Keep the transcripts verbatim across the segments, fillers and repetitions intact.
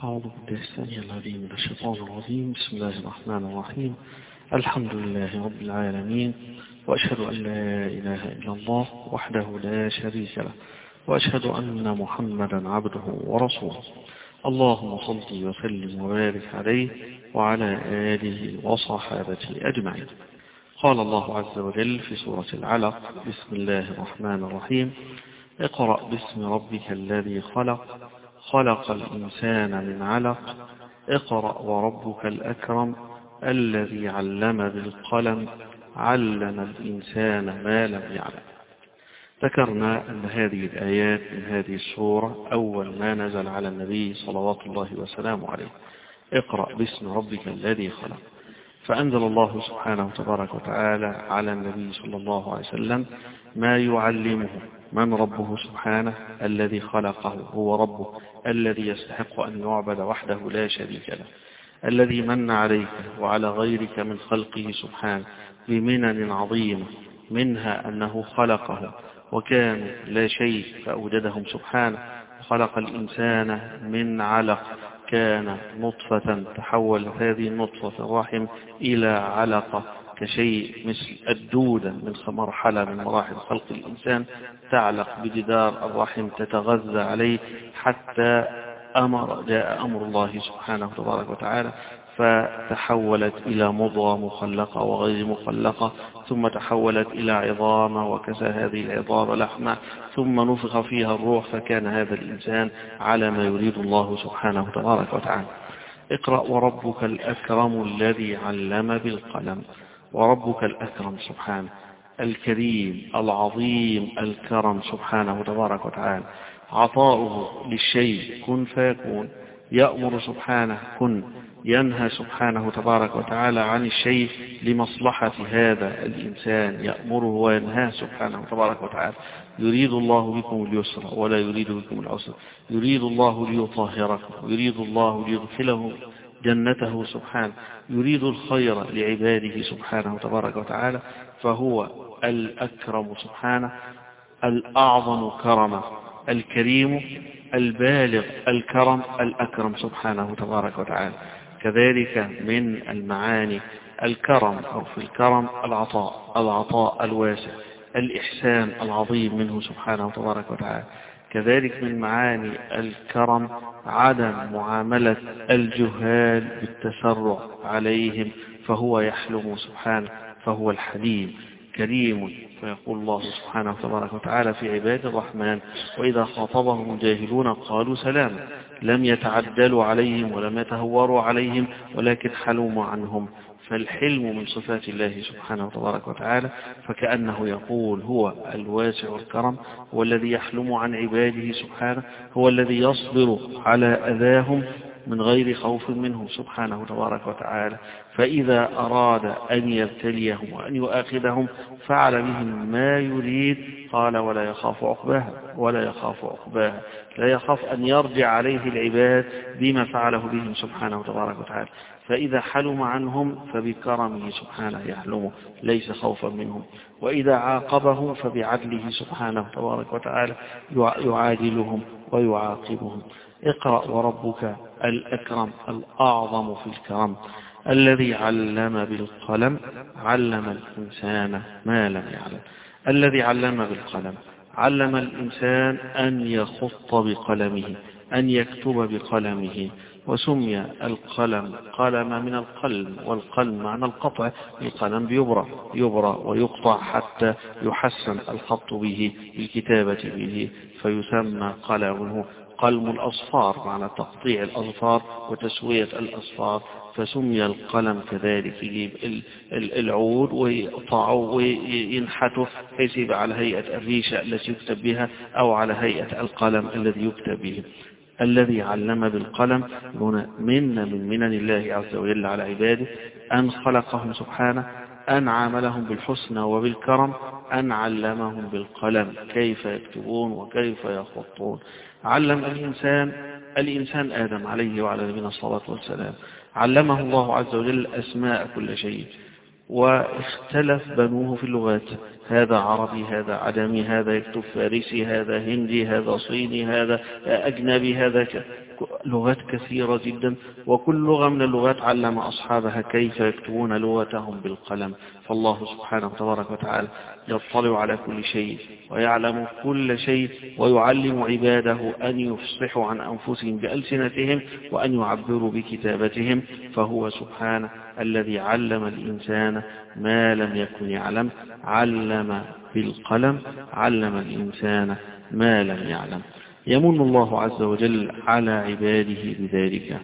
أعوذ بالله السميع العليم من الشيطان الرجيم. بسم الله الرحمن الرحيم. الحمد لله رب العالمين، وأشهد أن لا إله إلا الله وحده لا شريك له، وأشهد أن محمدا عبده ورسوله. اللهم صل وسلم وبارك عليه وعلى آله وصحابته أجمعين. قال الله عز وجل في سورة العلق: بسم الله الرحمن الرحيم. اقرأ باسم ربك الذي خلق خلق الإنسان من علق اقرأ وربك الأكرم الذي علم بالقلم علم الإنسان ما لم يعلم. ذكرنا أن هذه الآيات من هذه السورة أول ما نزل على النبي صلوات الله وسلامه عليه. اقرأ باسم ربك الذي خلق، فأنزل الله سبحانه تبارك وتعالى على النبي صلى الله عليه وسلم ما يعلمه من ربه سبحانه الذي خلقه، هو ربه الذي يستحق أن يعبد وحده لا شريك له، الذي من عليك وعلى غيرك من خلقه سبحانه بمنن عظيمة، منها أنه خلقه وكان لا شيء فأوجدهم سبحانه، خلق الإنسان من علق كان نطفة تحول هذه النطفة في الرحم إلى علقة كشيء مثل الدودة من مرحلة من مراحل خلق الإنسان تعلق بجدار الرحم تتغذى عليه حتى أمر جاء أمر الله سبحانه تبارك وتعالى فتحولت إلى مضغة مخلقة وغير مخلقة، ثم تحولت إلى عظام وكسى هذه العظام لحمة، ثم نفخ فيها الروح فكان هذا الإنسان على ما يريد الله سبحانه تبارك وتعالى. اقرأ وربك الأكرم الذي علم بالقلم. وربك الأكرم سبحانه الكريم العظيم الكرم سبحانه تبارك وتعالى، عطاؤه للشيء كن فيكون، يأمر سبحانه كن، ينهى سبحانه تبارك وتعالى عن الشيء لمصلحة هذا الإنسان، يأمره وينهاه سبحانه تبارك وتعالى. يريد الله بكم اليسر ولا يريد بكم العسر، يريد الله ليطهركم، يريد الله ليدخله جنته سبحانه، يريد الخير لعباده سبحانه تبارك وتعالى، فهو الأكرم سبحانه الأعظم كرما، الكريم البالغ الكرم الأكرم سبحانه تبارك وتعالى. كذلك من المعاني الكرم أو في الكرم العطاء، العطاء الواسع، الإحسان العظيم منه سبحانه تبارك وتعالى. كذلك من معاني الكرم عدم معاملة الجهال بالتسرع عليهم، فهو يحلم سبحانه، فهو الحليم كريم. فيقول الله سبحانه تبارك وتعالى في عباد الرحمن: وإذا خاطبهم الجاهلون قالوا سلاما، لم يتعدلوا عليهم ولم يتهوروا عليهم ولكن حلموا عنهم. فالحلم من صفات الله سبحانه تبارك وتعالى، فكأنه يقول هو الواسع الكرم، هو الذي يحلم عن عباده سبحانه، هو الذي يصبر على أذاهم من غير خوف منه سبحانه تبارك وتعالى. فإذا أراد أن يبتليهم وأن يؤاخذهم فعل بهم ما يريد، قال ولا يخاف عقباها، ولا يخاف عقباها، لا يخاف أن يرجع عليه العباد بما فعله بهم سبحانه تبارك وتعالى. فإذا حلم عنهم فبكرمه سبحانه يحلمه ليس خوفا منهم، وإذا عاقبهم فبعدله سبحانه تبارك وتعالى يعادلهم ويعاقبهم. اقرأ وربك الأكرم الأعظم في الكرم الذي علم بالقلم علم الإنسان ما لم يعلم. الذي علم بالقلم علم الإنسان أن يخط بقلمه، أن يكتب بقلمه، وسمي القلم قلم من القلم، والقلم معنى القطع، القلم بيبرى يبرى ويقطع حتى يحسن الخط به بالكتابة به، فيسمى قلمه قلم الأصفار معنى تقطيع الأظفار وتسوية الأصفار، فسمي القلم كذلك. يجيب العود ويقطعه وينحته بحيث يبقى على هيئة الريشة التي يكتب بها أو على هيئة القلم الذي يكتب به. الذي علم بالقلم هنا من من منن الله عز وجل على عباده أن خلقهم سبحانه، أن عاملهم بالحسنى وبالكرم، أن علمهم بالقلم كيف يكتبون وكيف يخطون. علم الإنسان الإنسان آدم عليه وعلى نبينا الصلاة والسلام، علمه الله عز وجل أسماء كل شيء، واختلف بنوه في اللغات، هذا عربي، هذا عجمي، هذا يكتب فارسي، هذا هندي، هذا صيني، هذا أجنبي، هذا ك... لغات كثيرة جدا. وكل لغة من اللغات علم أصحابها كيف يكتبون لغتهم بالقلم. فالله سبحانه تبارك وتعالى يطلع على كل شيء ويعلم كل شيء، ويعلم عباده أن يفصحوا عن أنفسهم بألسنتهم وأن يعبروا بكتابتهم. فهو سبحانه الذي علم الإنسان ما لم يكن يعلم، علم بالقلم، علم الإنسان ما لم يعلم. يمن الله عز وجل على عباده بذلك،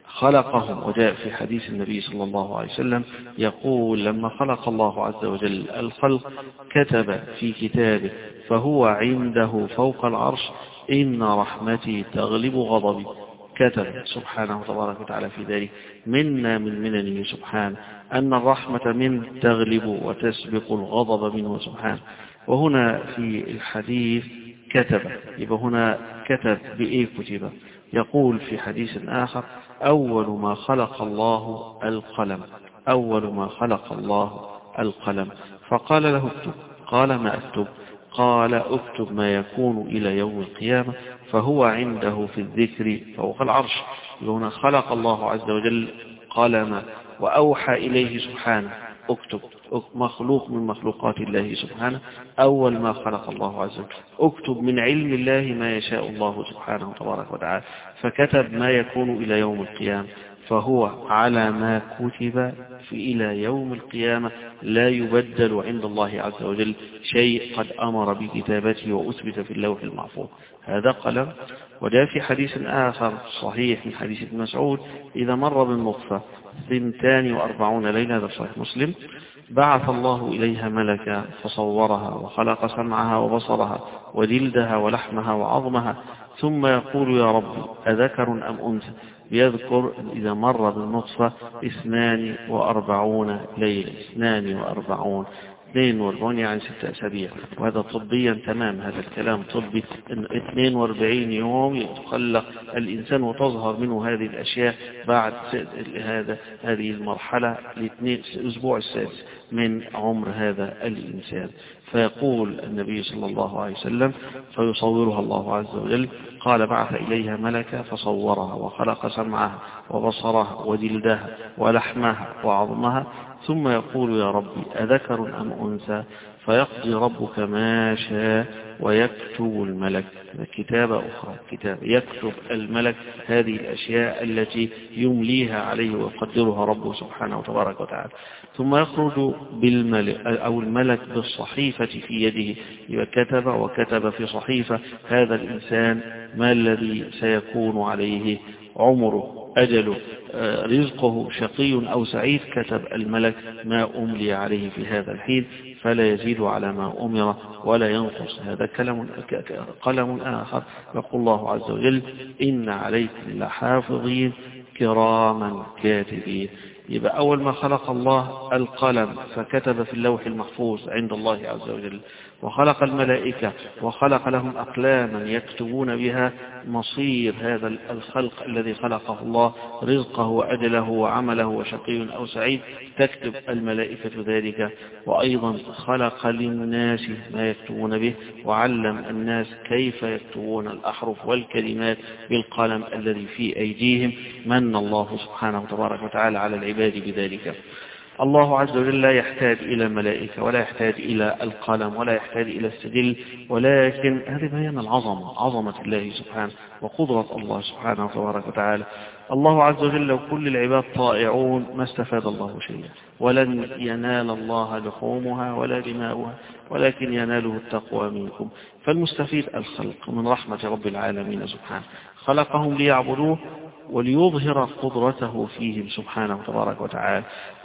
خلقهم. وجاء في حديث النبي صلى الله عليه وسلم يقول: لما خلق الله عز وجل الخلق كتب في كتابه فهو عنده فوق العرش: إن رحمتي تغلب غضبي. كتب سبحانه تبارك وتعالى في ذلك. منا من مننه سبحانه أن الرحمة منه تغلب وتسبق الغضب منه سبحانه. وهنا في الحديث كتب، يبقى هنا كتب بإيه كتب؟ يقول في حديث آخر: أول ما خلق الله القلم، أول ما خلق الله القلم، فقال له اكتب. قال: ما أكتب؟ قال: اكتب ما يكون إلى يوم القيامة فهو عنده في الذكر فوق العرش. هنا خلق الله عز وجل قلم وأوحى إليه سبحانه: اكتب. مخلوق من مخلوقات الله سبحانه، أول ما خلق الله عز وجل اكتب من علم الله ما يشاء الله سبحانه تبارك وتعالى، فكتب ما يكون إلى يوم القيامة، فهو على ما كتب في إلى يوم القيامة، لا يبدل عند الله عز وجل شيء قد أمر بكتابته وأثبت في اللوح المحفوظ. هذا قلم. وجاء في حديث آخر صحيح من حديث ابن مسعود: إذا مر بالنطفة ثنتان وأربعون ليلة، هذا صحيح مسلم، بعث الله إليها ملكا فصورها وخلق سمعها وبصرها وجلدها ولحمها وعظمها، ثم يقول: يا رب أذكر أم أنثى؟ يذكر إذا مر بالنطفة اثنان وأربعون ليلة، اثنان وأربعون اثنين وأربعين يعني ستة أسابيع. وهذا طبيا تمام، هذا الكلام طبي، إن اثنين وأربعين يوم يتخلق الإنسان وتظهر منه هذه الأشياء بعد هذا هذه المرحلة الأسبوع السادس من عمر هذا الإنسان. فيقول النبي صلى الله عليه وسلم: فيصورها الله عز وجل. قال: بعث إليها ملكا فصورها وخلق سمعها وبصرها وجلدها ولحمها وعظمها، ثم يقول: يا ربي أذكر أم أنثى؟ فيقضي ربك ما شاء ويكتب الملك. كتابة أخرى، كتاب يكتب الملك هذه الأشياء التي يمليها عليه ويقدرها ربه سبحانه وتبارك وتعالى. ثم يخرج بالملك أو الملك بالصحيفة في يده، كتب وكتب في صحيفة هذا الإنسان ما الذي سيكون عليه، عمره، أجله، رزقه، شقي أو سعيد. كتب الملك ما أملي عليه في هذا الحين، فلا يزيد على ما أمر ولا ينقص. هذا كلام قلم آخر. يقول الله عز وجل: إن عليكم لحافظين كراما كاتبين. يبقى أول ما خلق الله القلم فكتب في اللوح المحفوظ عند الله عز وجل، وخلق الملائكة وخلق لهم أقلاما يكتبون بها مصير هذا الخلق الذي خلقه الله، رزقه وأجله وعمله وشقي أو سعيد، تكتب الملائكة ذلك. وأيضا خلق للناس ما يكتبون به، وعلم الناس كيف يكتبون الأحرف والكلمات بالقلم الذي في أيديهم. من الله سبحانه وتبارك وتعالى على العباد بذلك. الله عز وجل لا يحتاج إلى ملائكة ولا يحتاج إلى القلم ولا يحتاج إلى السجل، ولكن هذا بيان العظمة، عظمة الله سبحانه وقدرة الله سبحانه وتبارك وتعالى. الله عز وجل لو كل العباد طائعون ما استفاد الله شيئا، ولن ينال الله لحومها ولا دماؤها، ولكن يناله التقوى منكم. فالمستفيد الخلق من رحمة رب العالمين سبحانه، خلقهم ليعبدوه وليظهر قدرته فيهم سبحانه تبارك وتعالى.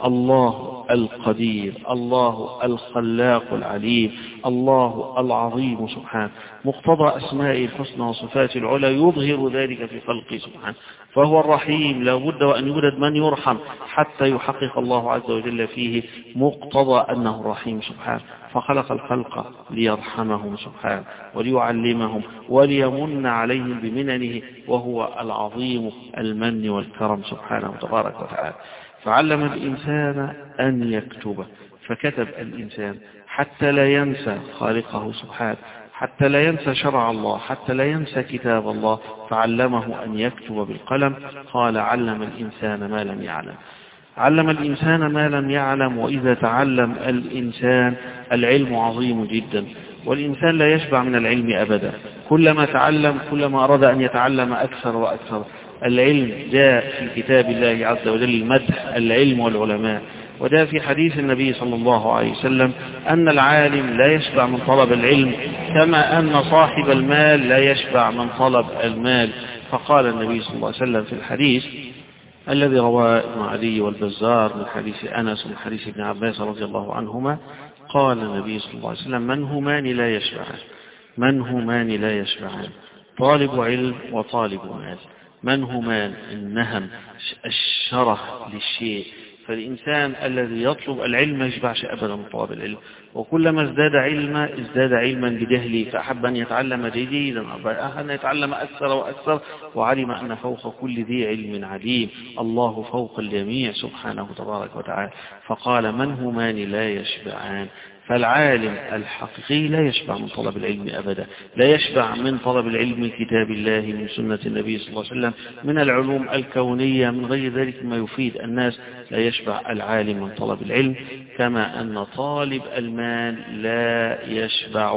الله القدير، الله الخلاق العليم، الله العظيم سبحانه، مقتضى أسمائه الحسنى وصفاته العلى يظهر ذلك في خلقه سبحانه. فهو الرحيم، لا بد وأن يوجد من يرحم حتى يحقق الله عز وجل فيه مقتضى أنه الرحيم سبحانه. فخلق الخلق ليرحمهم سبحانه وليعلمهم وليمن عليهم بمننه، وهو العظيم المن والكرم سبحانه وتبارك وتعالى. فعلم الإنسان أن يكتب، فكتب الإنسان حتى لا ينسى خالقه سبحانه، حتى لا ينسى شرع الله، حتى لا ينسى كتاب الله، فعلمه أن يكتب بالقلم. قال علم الإنسان ما لم يعلم. علم الإنسان ما لم يعلم. وإذا تعلم الإنسان العلم عظيم جدا، والإنسان لا يشبع من العلم أبدا. كلما تعلم كلما أراد أن يتعلم أكثر وأكثر. العلم جاء في كتاب الله عز وجل مدح العلم والعلماء، وجاء في حديث النبي صلى الله عليه وسلم أن العالم لا يشبع من طلب العلم، كما أن صاحب المال لا يشبع من طلب المال. فقال النبي صلى الله عليه وسلم في الحديث الذي رواه ابن علي والبزار من حديث أنس ومن حديث ابن عباس رضي الله عنهما، قال النبي صلى الله عليه وسلم: من همان لا يشبعان، من همان لا يشبعان، طالب علم وطالب مال. من همان النهم، الشره للشيء. فالإنسان الذي يطلب العلم ما يشبعش أبدا من طلب العلم، وكلما ازداد علما ازداد علما بجهله، فأحب أن يتعلم جديدا، أحب أن يتعلم أكثر وأكثر، وعلم أن فوق كل ذي علم عليم، الله فوق الجميع سبحانه تبارك وتعالى. فقال: من همان لا يشبعان. فالعالم الحقيقي لا يشبع من طلب العلم أبدا، لا يشبع من طلب العلم من كتاب الله، من سنة النبي صلى الله عليه وسلم، من العلوم الكونية، من غير ذلك ما يفيد الناس. لا يشبع العالم من طلب العلم، كما أن طالب المال لا يشبع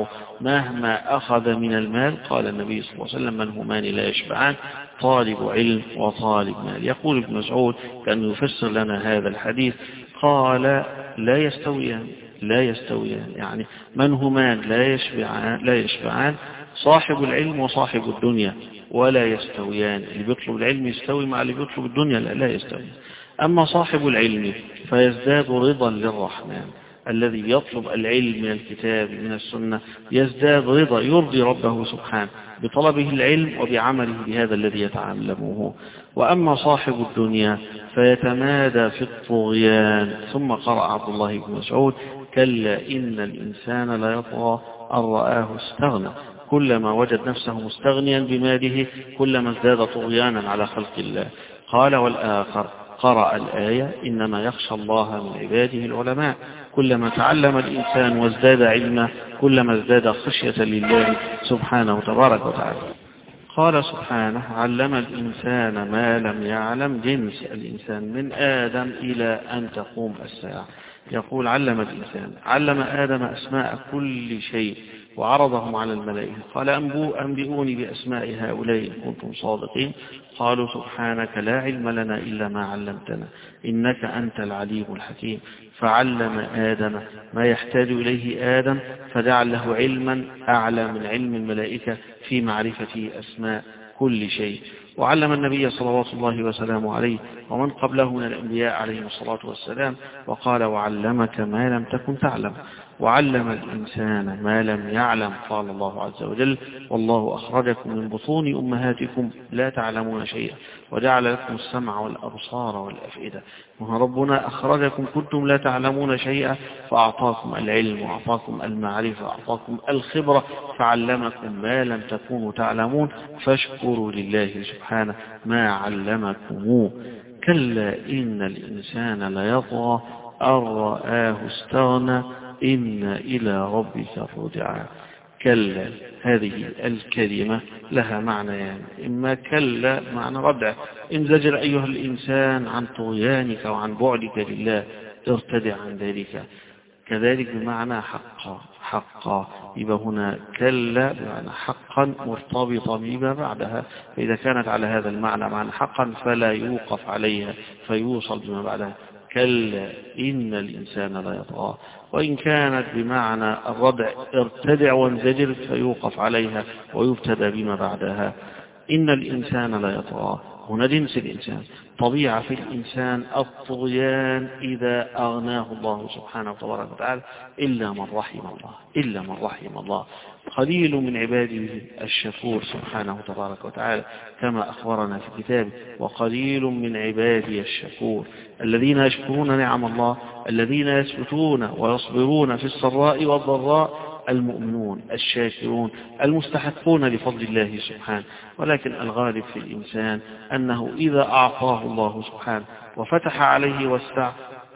مهما أخذ من المال. قال النبي صلى الله عليه وسلم: من همان لا يشبعان، طالب علم وطالب مال. يقول ابن مسعود كأنه يفسر لنا هذا الحديث، قال: لا يستويان، لا يستويان، يعني من همان لا يشبعان، لا يشبعان، صاحب العلم وصاحب الدنيا، ولا يستويان. اللي بيطلب العلم يستوي مع اللي بيطلب الدنيا؟ لا, لا يستوي. أما صاحب العلم فيزداد رضا للرحمن. الذي يطلب العلم من الكتاب من السنة يزداد رضا، يرضي ربه سبحانه بطلبه العلم وبعمله بهذا الذي يتعلمه. وأما صاحب الدنيا فيتمادى في الطغيان. ثم قرأ عبد الله بن مسعود: كلا إن الإنسان لا يطغى أن رآه استغنى. كلما وجد نفسه مستغنيا بماله كلما ازداد طغيانا على خلق الله. قال: والآخر قرأ الآية: إنما يخشى الله من عباده العلماء. كلما تعلم الإنسان وازداد علما كلما ازداد خشية لله سبحانه تبارك وتعالى. قال سبحانه: علم الإنسان ما لم يعلم. جنس الإنسان من آدم إلى أن تقوم الساعة. يقول: علم الإنسان، علم آدم أسماء كل شيء وعرضهم على الملائكة. قال: أنبئوني بأسماء هؤلاء إن كنتم صادقين. قالوا: سبحانك لا علم لنا إلا ما علمتنا إنك أنت العليم الحكيم. فعلم آدم ما يحتاج إليه آدم، فجعل له علما أعلى من علم الملائكة في معرفة أسماء كل شيء. وعلم النبي صلوات الله وسلامه عليه ومن قبله من الأنبياء عليهم الصلاة والسلام، وقال: وعلمك ما لم تكن تعلم. وعلم الإنسان ما لم يعلم. قال الله عز وجل: والله أخرجكم من بطون أمهاتكم لا تعلمون شيئا وجعل لكم السمع والأبصار والأفئدة. ربنا أخرجكم كنتم لا تعلمون شيئا فأعطاكم العلم وأعطاكم المعرفة وأعطاكم الخبرة فعلمكم ما لم تكونوا تعلمون، فاشكروا لله سبحانه ما علمكم. كلا إن الإنسان ليطغى أن رآه استغنى إن إلى ربك الرجعى. كلا، هذه الكلمة لها معنيان، يعني إما كلا معنى ردع، انزجر أيها الإنسان عن طغيانك وعن بعدك لله، ارتدع عن ذلك. كذلك بمعنى حقا، حقا يبقى هنا كلا بمعنى حقا مرتبطة بما بعدها، فإذا كانت على هذا المعنى معنى حقا فلا يوقف عليها فيوصل بما بعدها. كلا إن الإنسان لا يطغى. وإن كانت بمعنى الردع ارتدع وانزجر فيوقف عليها ويبتدى بما بعدها. إن الإنسان لا يطغى، هنا جنس الإنسان، طبيعة في الإنسان الطغيان إذا أغناه الله سبحانه وتبارك وتعالى، إلا من رحم الله، إلا من رحم الله. قليل من عباده الشكور سبحانه وتبارك وتعالى كما أخبرنا في كتابه: وقليل من عبادي الشكور. الذين يشكرون نعم الله، الذين يثبتون ويصبرون في السراء والضراء، المؤمنون الشاكرون المستحقون لفضل الله سبحانه. ولكن الغالب في الإنسان أنه إذا أعطاه الله سبحانه وفتح عليه وسع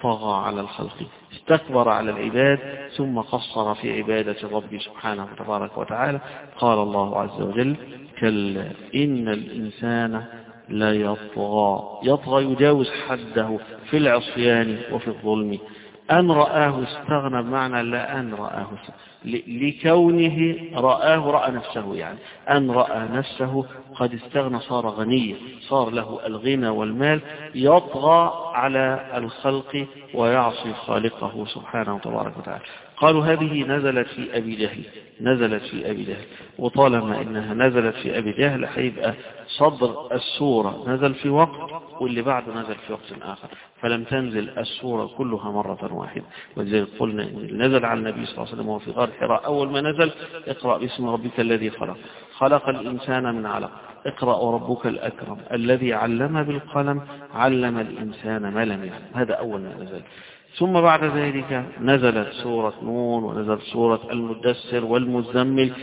طغى على الخلق، استكبر على العباد ثم قصر في عبادة ربه سبحانه وتبارك وتعالى. قال الله عز وجل: كلا إن الإنسان لا يطغى. يطغى يجاوز حده في العصيان وفي الظلم. أن رآه استغنى بمعنى لا أن رآه لكونه رآه رأى نفسه، يعني أن رأى نفسه قد استغنى صار غنيا، صار له الغنى والمال، يطغى على الخلق ويعصي خالقه سبحانه وتبارك وتعالى. قالوا هذه نزلت في أبي جهل، نزلت في أبي جهل، وطالما إنها نزلت في أبي جهل هيبقى صدر السورة نزل في وقت واللي بعده نزل في وقت آخر، فلم تنزل السورة كلها مرة واحدة. ولذلك قلنا إن نزل على النبي صلى الله عليه وسلم وهو في غار حراء أول ما نزل: اقرأ باسم ربك الذي خلق، خلق الإنسان من علق، اقرأ وربك الأكرم الذي علم بالقلم، علم الإنسان ما لم يعلم. هذا أول ما نزل. ثم بعد ذلك نزلت سورة نون، ونزلت سورة المدثر والمزمل،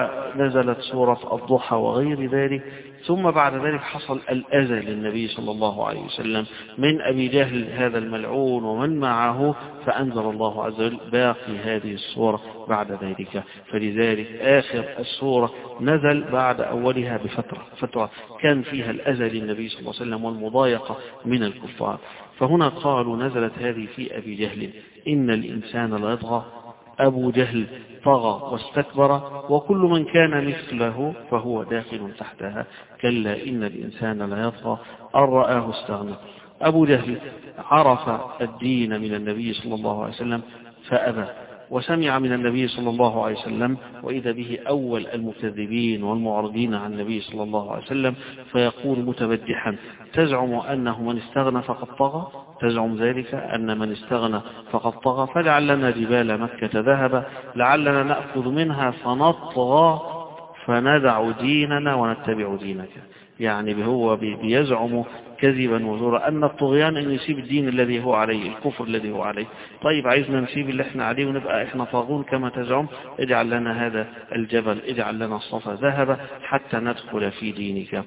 ونزلت سورة الضحى وغير ذلك. ثم بعد ذلك حصل الأذى للنبي صلى الله عليه وسلم من أبي جهل هذا الملعون ومن معه، فأنزل الله عز وجل باقي هذه السورة بعد ذلك. فلذلك آخر السورة نزل بعد أولها بفترة فترة كان فيها الأذى للنبي صلى الله عليه وسلم والمضايقة من الكفار. فهنا قالوا نزلت هذه في أبي جهل، إن الإنسان لا يطغى. أبو جهل طغى واستكبر، وكل من كان مثله فهو داخل تحتها. كلا إن الإنسان لا يطغى أن رآه استغنى. أبو جهل عرف الدين من النبي صلى الله عليه وسلم فأبى، وسمع من النبي صلى الله عليه وسلم، وإذا به أول المكذبين والمعرضين عن النبي صلى الله عليه وسلم، فيقول متبجحا: تزعم أنه من استغنى فقد طغى؟ تزعم ذلك أن من استغنى فقد طغى؟ فلعلنا جبال مكة ذهب، لعلنا نأخذ منها فنطغى فندع ديننا ونتبع دينك. يعني هو بيزعم كذبا وزورا أن الطغيان أن يسيب الدين الذي هو عليه، الكفر الذي هو عليه. طيب عايزنا نسيب اللي احنا عليه ونبقى احنا طاغون كما تزعم؟ اجعل لنا هذا الجبل، اجعل لنا الصفا ذهبا حتى ندخل في دينك.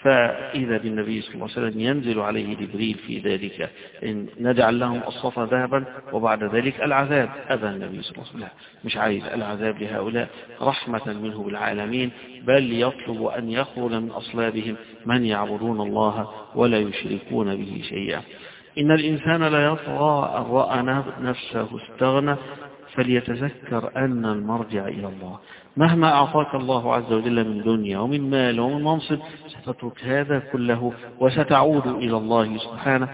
فإذا بالنبي صلى الله عليه وسلم ينزل عليه جبريل في ذلك: إن نجعل لهم الصفا ذهبا وبعد ذلك العذاب. أبى النبي صلى الله عليه وسلم، مش عايز العذاب لهؤلاء رحمة منه بالعالمين، بل يطلب أن يخرج من أصلابهم من يعبدون الله ولا يشركون به شيئا. إن الإنسان لا يطغى أن رأى نفسه استغنى، فليتذكر أن المرجع إلى الله. مهما أعطاك الله عز وجل من دنيا ومن مال ومن منصب، ستترك هذا كله وستعود إلى الله سبحانه.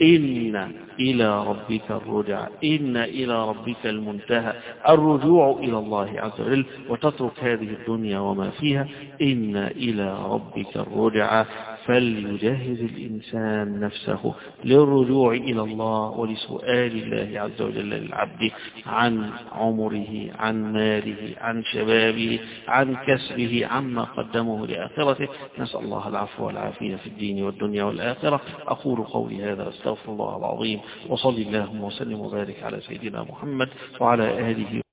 إن إلى ربك الرجع، إن إلى ربك المنتهى، الرجوع إلى الله عز وجل، وتترك هذه الدنيا وما فيها. إن إلى ربك الرجع، فليجهز الإنسان نفسه للرجوع إلى الله ولسؤال الله عز وجل للعبد عن عمره، عن ماله، عن شبابه، عن كسبه، عما قدمه لآخرته. نسأل الله العفو والعافية في الدين والدنيا والآخرة. أقول قولي هذا، أستغفر الله العظيم، وصلي اللهم وسلم وبارك على سيدنا محمد وعلى آله